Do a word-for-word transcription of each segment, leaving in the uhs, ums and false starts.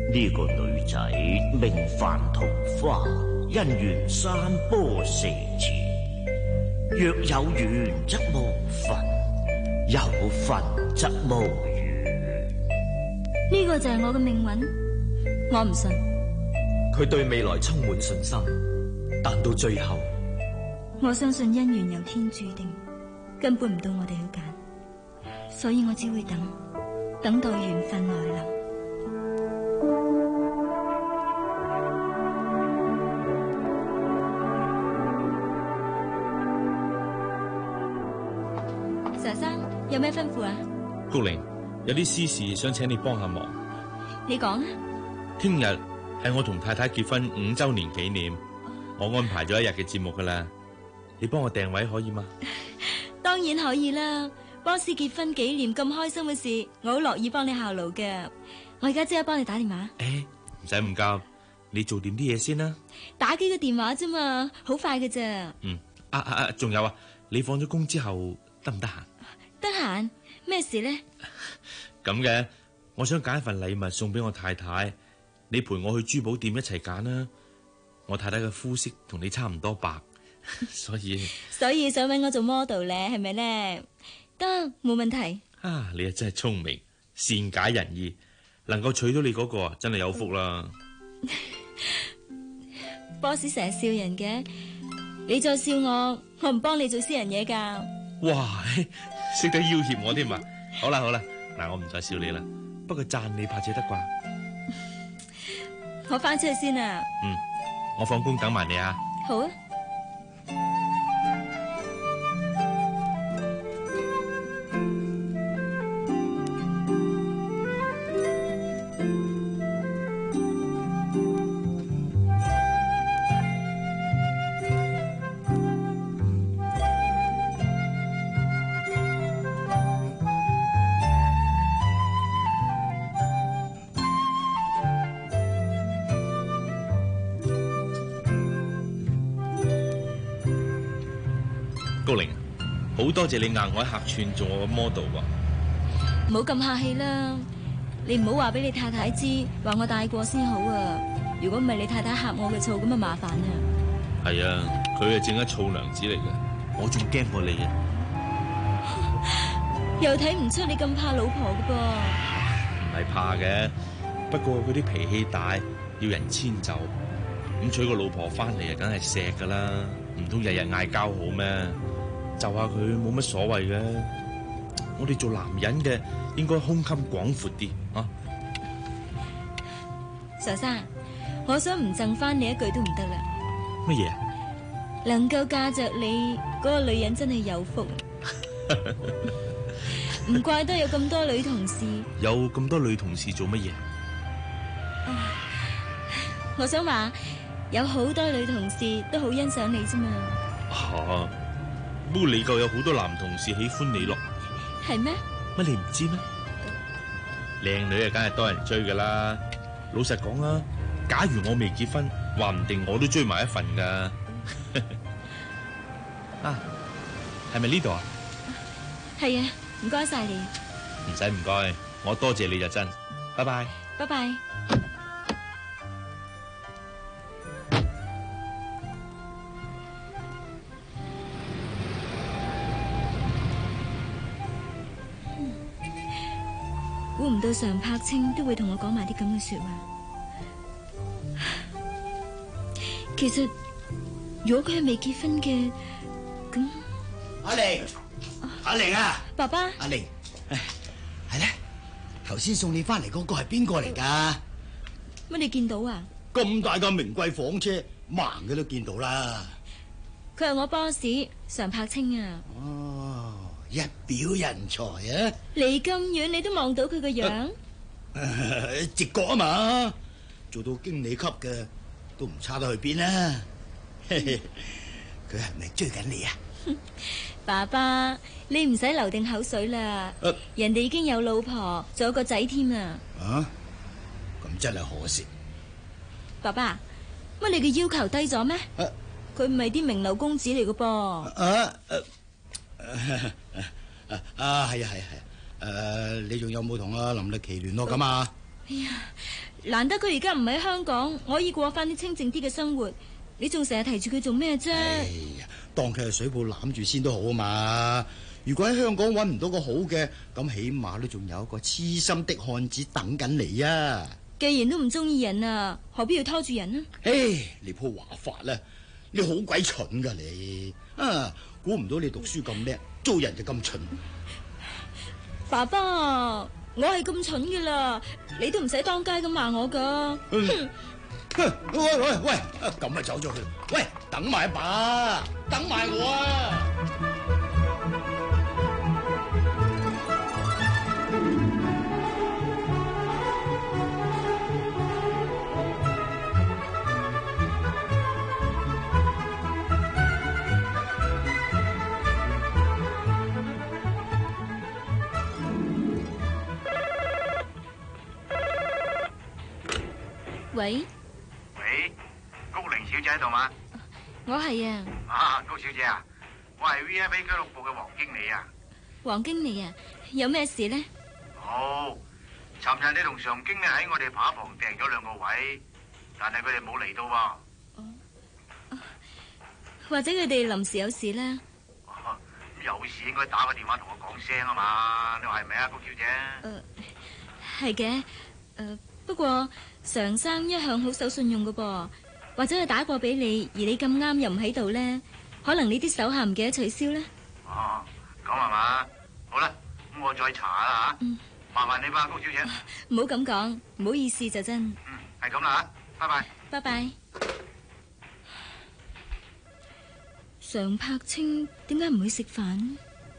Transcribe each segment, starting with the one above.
呢個女仔名范桃花，姻緣山坡蛇前，若有緣則無份，有份則無緣。 呢個就係我嘅命運，我唔信。 佢對未來充滿信心，但到最後， 我相信姻緣由天注定，根本唔到我哋去揀，所以我只會等，等待緣分來臨。佘生，有咩吩咐啊？ 菊玲，有啲私事想請你幫下忙。 你講啊。 聽日係我同太太結婚五周年紀念，我安排咗一日嘅節目噶啦，你幫我訂位可以嗎？ 當然可以啦，波士結婚紀念咁開心嘅事，我好樂意幫你效勞嘅。我而家即刻幫你打電話。 誒，唔使咁急，你做掂啲嘢先啦。 打幾個電話啫嘛，好快嘅咋。 嗯，啊啊啊，仲有啊，你放咗工之後得唔得閒？ 得閒？咩事呢？ 咁嘅，我想揀一份禮物送俾我太太，你陪我去珠寶店一齊揀啦。我太太嘅膚色同你差唔多白，所以所以想搵我做 model 咧，係咪咧？得，冇問題。 啊，你啊真係聰明，善解人意，能夠娶到你嗰個啊，真係有福啦。 boss 成日笑人嘅，你再笑我，我唔幫你做私人嘢噶。 哇，識得要挾我添啊！好啦好啦，嗱，我唔再笑你啦，不過讚你怕只得啩。 我翻出去先啊。 嗯，我放工等埋你啊。 好啊。 高玲，好多謝你硬我一客串做我嘅 model 喎。 唔好咁客氣啦，你唔好話俾你太太知，話我帶過先好啊。如果唔係你太太呷我嘅醋，咁啊麻煩啊。 係啊，佢係正一醋娘子嚟嘅，我仲驚過你啊。 又睇唔出你咁怕老婆㗎噃。 唔係怕嘅，不過佢啲脾氣大，要人遷就，咁娶個老婆翻嚟啊，梗係錫噶啦，唔通日日嗌交好咩？就下佢冇乜所謂嘅，我哋做男人嘅應該胸襟廣闊啲啊！ 佘生，我想唔贈翻你一句都唔得啦。 乜嘢？ 能夠嫁着你嗰個女人真係有福，唔怪得有咁多女同事。 有咁多女同事做乜嘢？ 我想話有好多女同事都好欣賞你啫嘛。 啊！不過你夠有好多男同事喜歡你咯。 係咩？ 乜你唔知咩？靚女啊，梗係多人追噶啦。老實講啊，假如我未結婚，話唔定我都追埋一份噶。啊，係咪呢度啊？ 係啊，唔該晒你。 唔使唔該，我多謝你就真。拜拜。 拜拜。估唔到常柏清都會同我講埋啲咁嘅說話。其實如果佢係未結婚嘅，咁阿玲，阿玲啊， 爸爸， 阿玲，係咧，頭先送你翻嚟嗰個係邊個嚟噶？ 乜你見到啊？ 咁大架名貴房車，盲嘅都見到啦。 佢係我 boss 常柏清啊。 哦，一表人才啊！ 離咁遠你都望到佢個樣？ 直覺啊嘛，做到經理級嘅都唔差得去邊啦。佢係咪追緊你啊？ 爸爸，你唔使流定口水啦。 啊、 人哋已經有老婆，仲有個仔添啊。 啊，咁真係可惜。 爸爸，乜你嘅要求低咗咩？佢唔係啲名流公子嚟嘅噃。 啊啊，係啊係啊係啊。誒，你仲有冇同阿林力奇聯絡咁啊？ 哎呀， 難得佢而家唔喺香港，我可以過翻啲清靜啲嘅生活。你仲成日提住佢做咩啫？ 哎呀，當佢係水泡攬住先都好啊嘛。如果喺香港揾唔到個好嘅，咁起碼都仲有一個痴心的漢子等緊你啊！ 既然都唔中意人啊，何必要拖住人啊？ 唉，你鋪話法啦，你好鬼蠢噶你啊！估唔到你讀書咁叻，做人就咁蠢。 爸爸，我係咁蠢噶啦，你都唔使當街咁罵我噶。 嗯、喂喂喂，咁啊走咗去，喂，等埋一把，等埋我啊！ 喂喂，高玲小姐喺度嗎？ 我係啊。 啊，高小姐啊，我係 V F A 俱樂部嘅黃經理啊。 黃經理啊，有咩事呢？ 好，尋日你同常經理喺我哋扒房訂咗兩個位，但係佢哋冇嚟到喎。 哦，或者佢哋臨時有事呢？ 哦，有事應該打個電話同我講聲啊嘛，你話係咪啊，高小姐？ 誒、呃，係嘅。誒、呃，不過常生一向好守信用㗎噃，或者佢打過俾你，而你咁啱又唔喺度呢，可能你啲手下唔記得取消呢？ 哦，咁係嘛？好啦，咁我再查啦吓。嗯，麻煩你吧，高小姐。 唔好咁講，唔好意思就真。 嗯，係咁啦吓，拜拜。 拜拜。常柏清點解唔去食飯？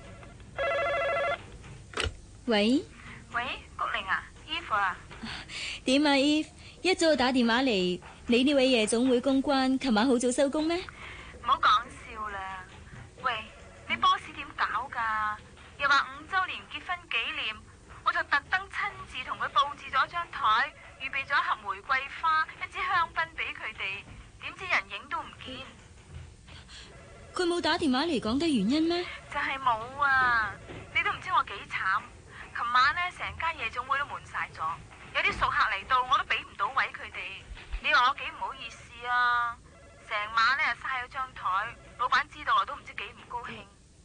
喂喂，谷玲啊，衣服啊？ 點啊 Eve？ 一早就打電話嚟，你呢位夜總會公關，琴晚好早收工咩？ 唔好講笑啦！喂，你 boss 點搞噶？又話五周年結婚紀念，我就特登親自同佢佈置咗張台，預備咗一盒玫瑰花、一支香檳俾佢哋，點知人影都唔見。 佢冇打電話嚟講低原因咩？ 就係冇啊！你都唔知我幾慘。琴晚呢，成間夜總會都滿晒咗，有啲熟客嚟到，我都俾唔到位佢哋。你話我幾唔好意思啊！成晚呢，就嘥咗張台，老闆知道我都唔知幾唔高興。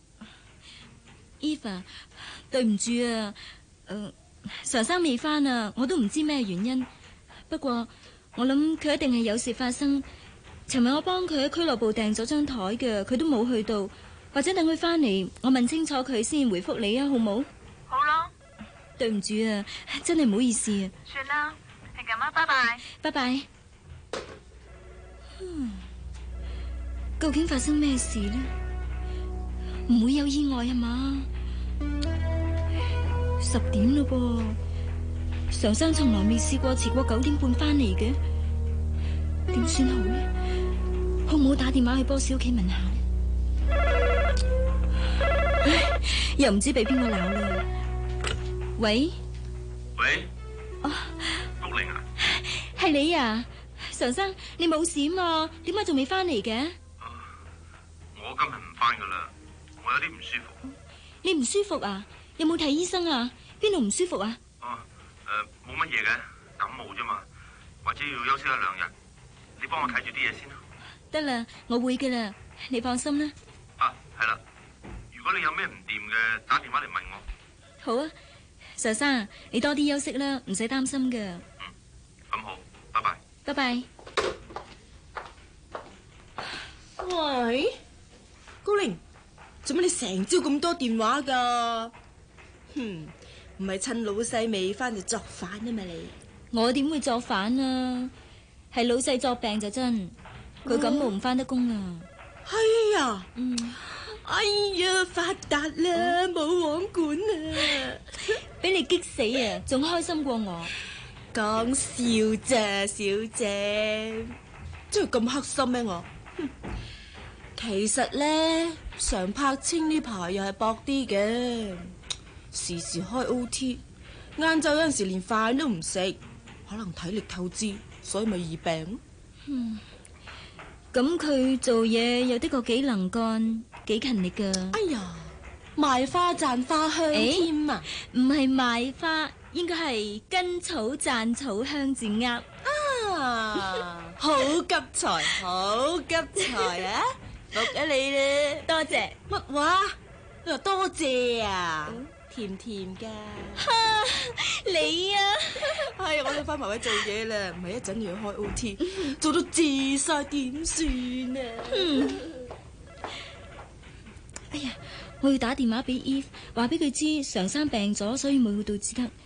Eva， 對唔住啊，誒、呃，常生未返啊，我都唔知咩原因。不過我諗佢一定係有事發生。尋日我幫佢喺俱樂部訂咗張台嘅，佢都冇去到。或者等佢返嚟，我問清楚佢先回覆你啊，好冇？ 好咯。 對唔住啊，真係唔好意思啊。 算啦，係咁啊，拜拜。 拜拜。嗯，究竟發生咩事呢？唔會有意外啊嘛？十點咯噃，常生從來未試過遲過九點半翻嚟嘅，點算好呢？好唔好打電話去波士屋企問下？唉，又唔知俾邊個鬧啦。喂喂， 哦， 谷玲啊， 係你啊，常生，你冇事嘛？點解仲未翻嚟嘅？ 我今日唔翻噶啦，我有啲唔舒服。 你唔舒服啊？有冇睇醫生啊？邊度唔舒服啊？ 哦，誒，冇乜嘢嘅，感冒啫嘛，或者要休息一兩日。你幫我睇住啲嘢先啦。 得啦，我會噶啦，你放心啦。 啊，係啦，如果你有咩唔掂嘅，打電話嚟問我。 好啊，常生，你多啲休息啦，唔使擔心噶。 嗯，咁好，拜拜。 拜拜。 喂，高玲，做乜你成朝咁多電話噶？哼，唔係趁老細未翻就作反啊嘛你？ 我點會作反啊？係老細作病就真，佢感冒唔翻得工啊。 係啊， 嗯， 哎呀，發達啦，冇網管啊！ 俾你激死啊，仲開心過我。 講笑咋，小姐，真係咁黑心咩我？其實咧，常柏清呢排又係搏啲嘅，時時開 O T， 晏晝有陣時連飯都唔食，可能體力透支，所以咪易病。 嗯，咁佢做嘢有啲個幾能幹，幾勤力噶。 哎呀，賣花讚花香添啊！ 唔係賣花，而應該係根草讚草香至啱。 啊，好急才，好急才啊！服咗你咧， 多謝。 乜話？你話多謝啊？甜甜噶。 哈，你啊， 係我哋翻埋位做嘢啦，唔係一陣要開 O T， 做到自晒點算啊？ 嗯。哎呀，我要打電話俾 Eve， 話俾佢知常生病咗，所以冇去到至得。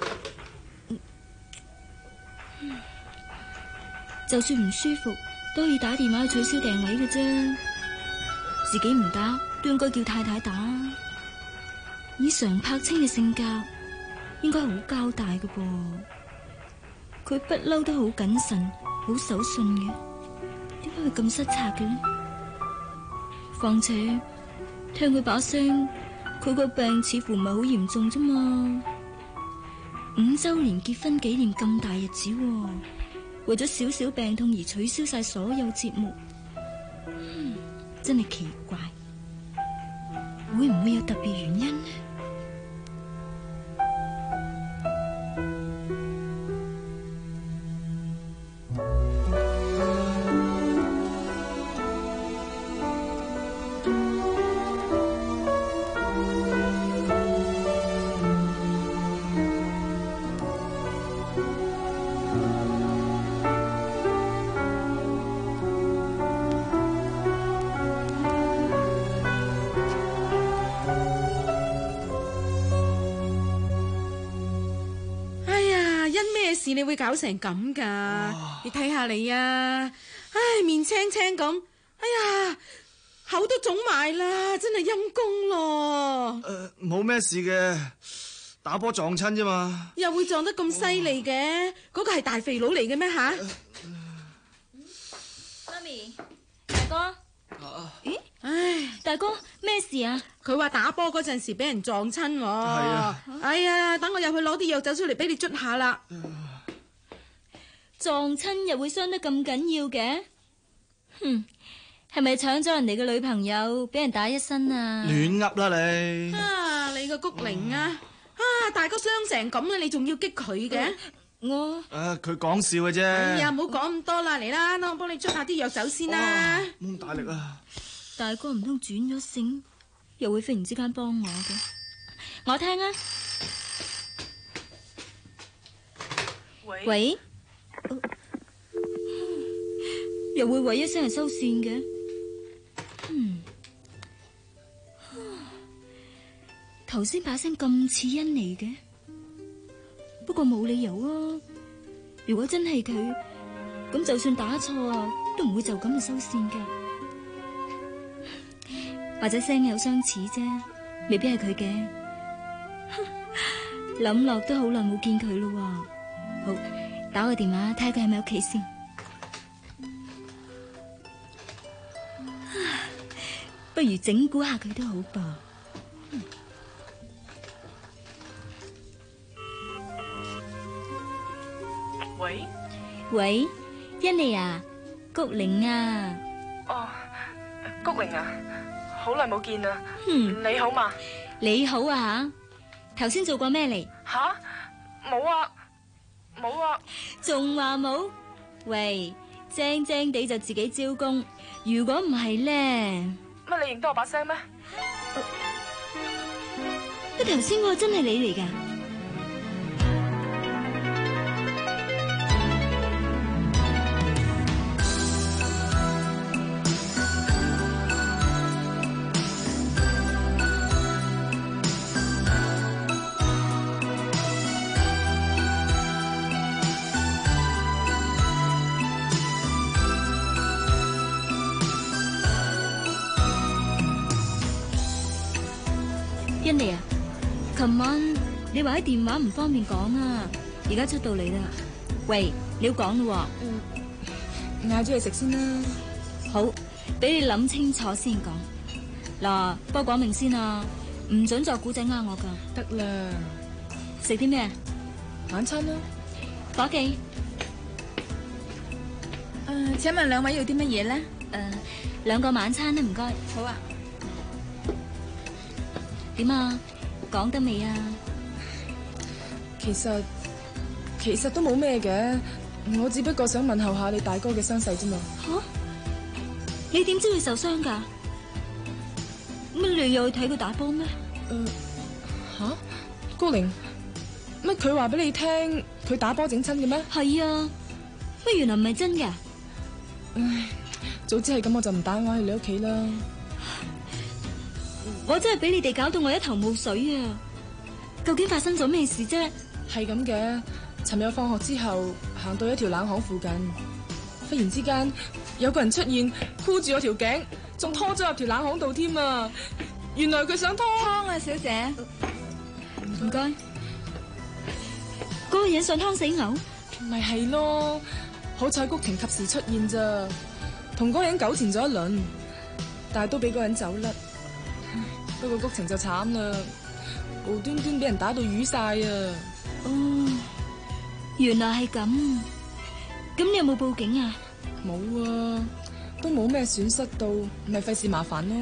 就算唔舒服，都可以打電話去取消訂位嘅啫。自己唔打，都應該叫太太打。以常柏清嘅性格，應該好交代嘅噃。佢不嬲都好謹慎，好守信嘅。點解佢咁失策嘅呢？況且聽佢把聲，佢個病似乎唔係好嚴重啫嘛。五周年結婚紀念咁大日子，為咗少少病痛而取消晒所有節目，嗯，真係奇怪，會唔會有特別原因呢？ 你會搞成咁噶？哦、你睇下你啊，唉，面青青咁，哎呀，口都腫埋啦，真係陰公咯。 誒，冇咩事嘅，打波撞親啫嘛。 又會撞得咁犀利嘅？嗰、哦、個係大肥佬嚟嘅咩吓？ 媽咪，大哥， 啊、 咦？唉，大哥，咩事啊？ 佢話打波嗰陣時俾人撞親。係啊。哎呀，等我入去攞啲藥酒出嚟俾你捽下啦。 撞親又會傷得咁緊要嘅？哼，係咪搶咗人哋嘅女朋友，俾人打一身啊？ 亂噏啦你！ 啊，你個谷靈啊！啊，大哥傷成咁啦，你仲要激佢嘅？ 我誒，佢講笑嘅啫。 哎呀，唔好講咁多啦，嚟啦，等我幫你捽下啲藥酒先啦。 冇咁大力啊！ 大哥唔通轉咗性，又會忽然之間幫我嘅？我聽啊。喂。喂。又會喂一聲係收線嘅，嗯，頭先把聲咁似欣妮嘅，不過冇理由啊！如果真係佢，咁就算打錯啊，都唔會就咁就收線噶，或者聲有相似啫，未必係佢嘅。諗落都好耐冇見佢咯，好。打個電話睇下佢係咪屋企先。不如整蠱下佢都好噃。 喂喂，欣妮啊，谷玲啊。 哦，谷玲啊，好耐冇見啦。 嗯， 你好嘛？ 你好啊吓，頭先做過咩嚟？ 吓，冇啊。冇啊， 仲話冇？喂，正正地就自己招供。如果唔係咧， 乜你認得我把聲咩？ 乜頭先嗰個真係你嚟噶？欣妮啊，琴晚你話喺電話唔方便講啊，而家出到嚟啦。喂，你要講咯。 嗯，嗌咗嘢食先啦。 好，俾你諗清楚先講。嗱，不過講明先啊，唔准作古仔呃我噶。 得啦。 食啲咩？ 晚餐啦。 伙計。 誒，請問兩位要啲乜嘢咧？ 誒，兩個晚餐啦，唔該。 好啊。 點啊？講得未啊？ 其實其實都冇咩嘅，我只不過想問候下你大哥嘅傷勢啫嘛。 吓、啊？你點知佢受傷噶？乜你又去睇佢打波咩？ 誒，吓？高玲，乜佢話俾你聽佢打波整親嘅咩？ 係啊，乜原來唔係真嘅？ 唉，早知係咁我就唔打電話去你屋企啦。 我真係俾你哋搞到我一頭霧水啊！究竟發生咗咩事啫？ 係咁嘅，尋日放學之後行到一條冷巷附近，忽然之間有個人出現，箍住我條頸，仲拖咗入條冷巷度添啊！原來佢想拖湯啊，小姐。 唔該。嗰個人想湯死牛？ 咪係咯，好彩谷婷及時出現咋，同嗰個人糾纏咗一輪，但係都俾嗰個人走甩。不過谷婷就慘啦，無端端俾人打到瘀晒啊！ 哦，原來係咁。咁你有冇報警啊？ 冇啊，都冇咩損失到，咪費事麻煩咯。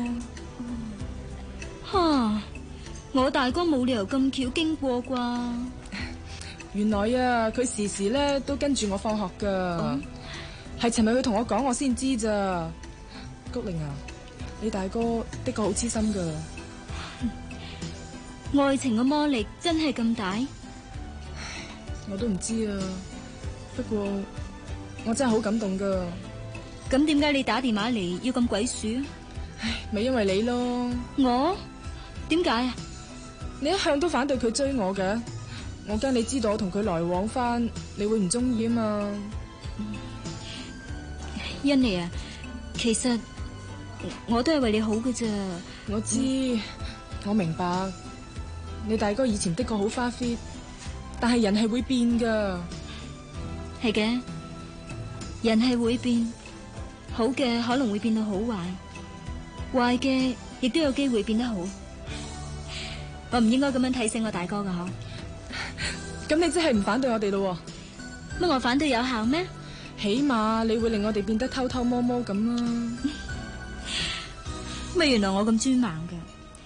吓，我大哥冇理由咁巧經過啩？ 原來啊，佢時時咧都跟住我放學噶，係尋日佢同我講，我先知咋。谷玲啊，你大哥的確好痴心噶。 愛情嘅魔力真係咁大？ 我都唔知啊，不過我真係好感動噶。 咁點解你打電話嚟要咁鬼鼠？ 唉，咪因為你咯。 我？點解啊？ 你一向都反對佢追我嘅，我驚你知道我同佢來往翻，你會唔中意啊嘛。 欣妮啊，其實我都係為你好嘅咋。 我知，嗯、我明白。你大哥以前的確好花 fit， 但係人係會變噶。 係嘅，人係會變，好嘅可能會變到好壞，壞嘅亦都有機會變得好。我唔應該咁樣睇死我大哥噶嗬。 咁你真係唔反對我哋咯？ 乜我反對有效咩？ 起碼你會令我哋變得偷偷摸摸咁啦。 乜原來我咁專橫噶？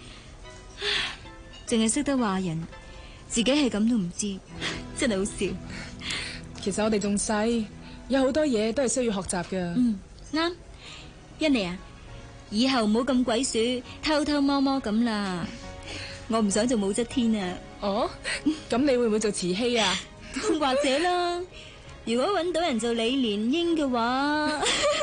淨係識得話人，自己係咁都唔知，真係好笑。 其實我哋仲細，有好多嘢都係需要學習噶。 嗯，啱。欣妮啊，以後唔好咁鬼鼠，偷偷摸摸咁啦。我唔想做武則天啊。 哦，咁你會唔會做慈禧啊？ 或者啦，如果搵到人做李蓮英嘅話。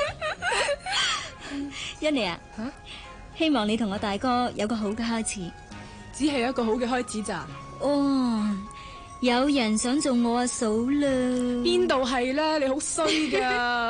欣妮啊， 吓， 希望你同我大哥有個好嘅開始。 只係一個好嘅開始咋？ 哦，有人想做我阿嫂啦？ 邊度係咧？你好衰噶！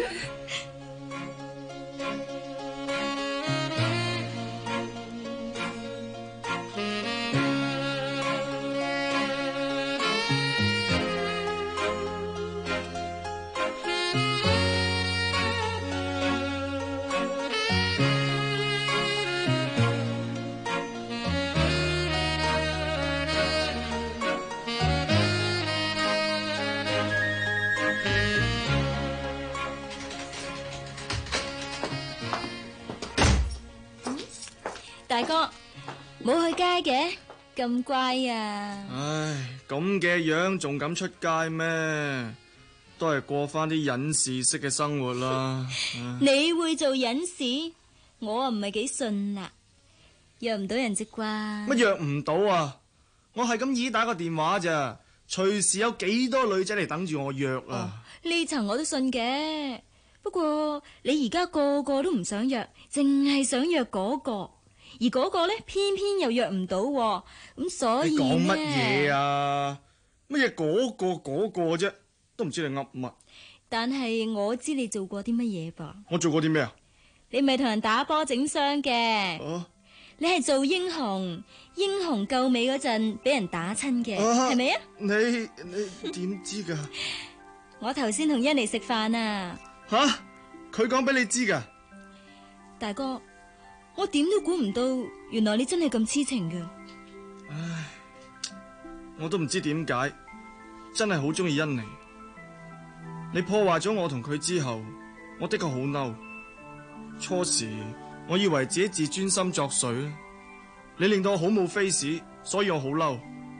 大哥，冇去街嘅，咁乖啊！ 唉，咁嘅樣仲敢出街咩？都係過翻啲隱士式嘅生活啦。 你會做隱士，我啊唔係幾信啦，約唔到人啫啩？ 乜約唔到啊？我係咁依打個電話咋，隨時有幾多女仔嚟等住我約啊！ 呢層我都信嘅，不過你而家個個都唔想約，淨係想約嗰個。而嗰個咧，偏偏又約唔到，咁所以你講乜嘢啊？乜嘢嗰個嗰個啫，都唔知你噏乜。 但係我知你做過啲乜嘢噃？ 我做過啲咩啊？ 你咪同人打波整傷嘅。哦，你係做英雄，英雄救美嗰陣俾人打親嘅，係咪啊？ 你你點知噶？ 我頭先同欣妮食飯啊。 吓？佢講俾你知噶？ 大哥。我點都估唔到，原來你真係咁痴情㗎。 唉，我都唔知點解，真係好中意欣妮。你破壞咗我同佢之後，我的確好嬲。初時我以為自己自尊心作祟，你令到我好冇 face，所以我好嬲。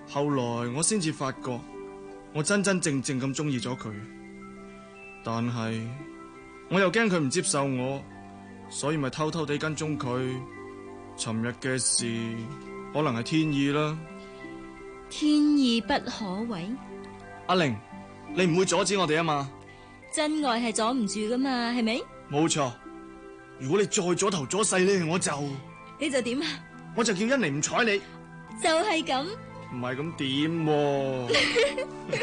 後來我先至發覺，我真真正正咁中意咗佢。但係我又驚佢唔接受我，所以咪偷偷地跟蹤佢。尋日嘅事可能係天意啦。 天意不可違。 阿玲，你唔會阻止我哋啊嘛？ 真愛係阻唔住噶嘛，係咪？冇錯。 如果你再阻頭阻勢咧，我就你就點啊？ 我就叫欣妮唔睬你。 就係咁。 唔係咁點喎？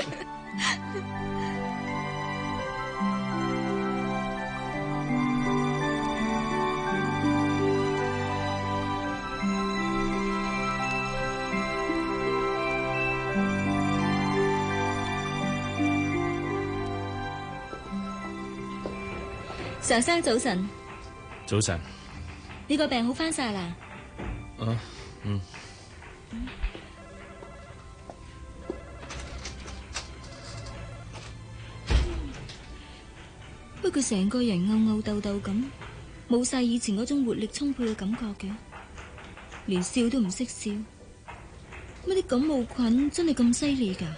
常生早晨。 早晨。 你個病好翻晒啦？ 啊，嗯。 不過成個人吽吽豆豆咁，冇晒以前嗰種活力充沛嘅感覺嘅，連笑都唔識笑。乜啲感冒菌真係咁犀利噶？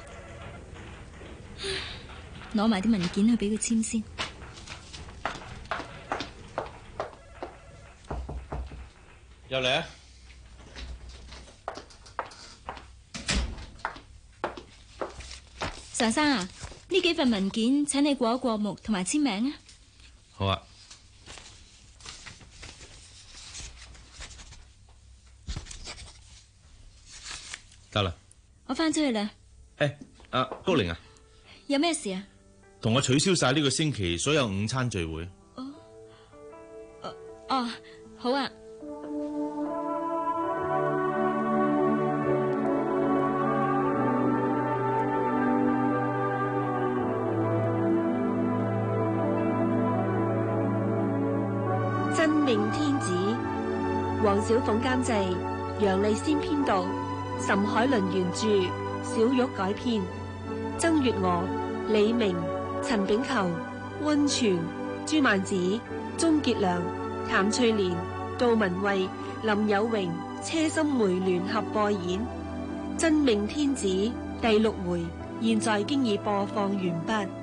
攞埋啲文件去俾佢簽先。 入嚟啊！ 常生啊，呢幾份文件請你過一過目同埋簽名啊。 好啊。得啦。 我翻出去啦。 誒，阿高玲啊， 有咩事啊？ 同我取消晒呢個星期所有午餐聚會。 哦，哦，哦，好啊。 真命天子，黃小鳳監製，楊麗仙編導，岑海倫原著，小玉改編，曾月娥、李明、陳炳球、溫泉、朱曼子、鍾傑良、譚翠蓮、杜文蔚、林有榮、車心梅聯合播演《真命天子》第六回，現在經已播放完畢。